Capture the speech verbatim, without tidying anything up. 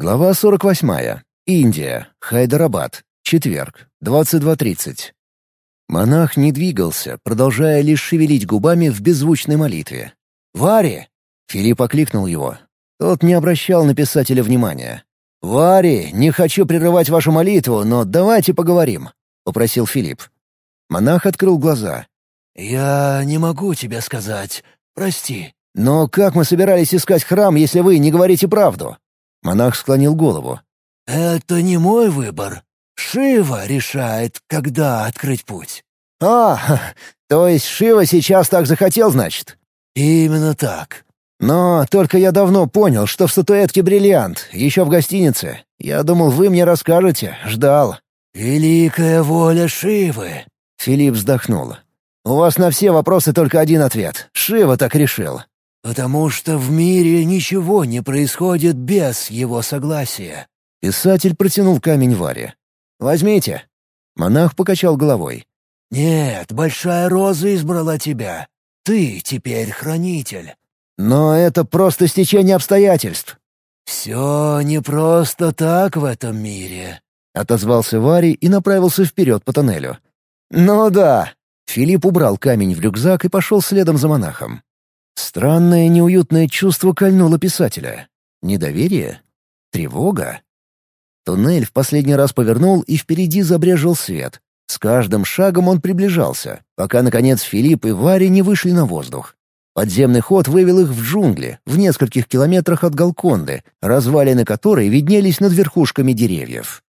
Глава сорок восьмая. Индия. Хайдарабад. Четверг. двадцать два тридцать. Монах не двигался, продолжая лишь шевелить губами в беззвучной молитве. «Вари!» — Филипп окликнул его. Тот не обращал на писателя внимания. «Вари, не хочу прерывать вашу молитву, но давайте поговорим», — попросил Филипп. Монах открыл глаза. «Я не могу тебе сказать. Прости». «Но как мы собирались искать храм, если вы не говорите правду?» Монах склонил голову. «Это не мой выбор. Шива решает, когда открыть путь». «А, то есть Шива сейчас так захотел, значит?» «Именно так». «Но только я давно понял, что в статуэтке бриллиант, еще в гостинице. Я думал, вы мне расскажете, ждал». «Великая воля Шивы», — Филипп вздохнул. «У вас на все вопросы только один ответ. Шива так решил». «Потому что в мире ничего не происходит без его согласия». Писатель протянул камень Варе. «Возьмите». Монах покачал головой. «Нет, Большая Роза избрала тебя. Ты теперь хранитель». «Но это просто стечение обстоятельств». «Все не просто так в этом мире», — отозвался Вари и направился вперед по тоннелю. «Ну да». Филипп убрал камень в рюкзак и пошел следом за монахом. Странное неуютное чувство кольнуло писателя. Недоверие? Тревога? Туннель в последний раз повернул, и впереди забрезжил свет. С каждым шагом он приближался, пока, наконец, Филипп и Вари не вышли на воздух. Подземный ход вывел их в джунгли, в нескольких километрах от Голконды, развалины которой виднелись над верхушками деревьев.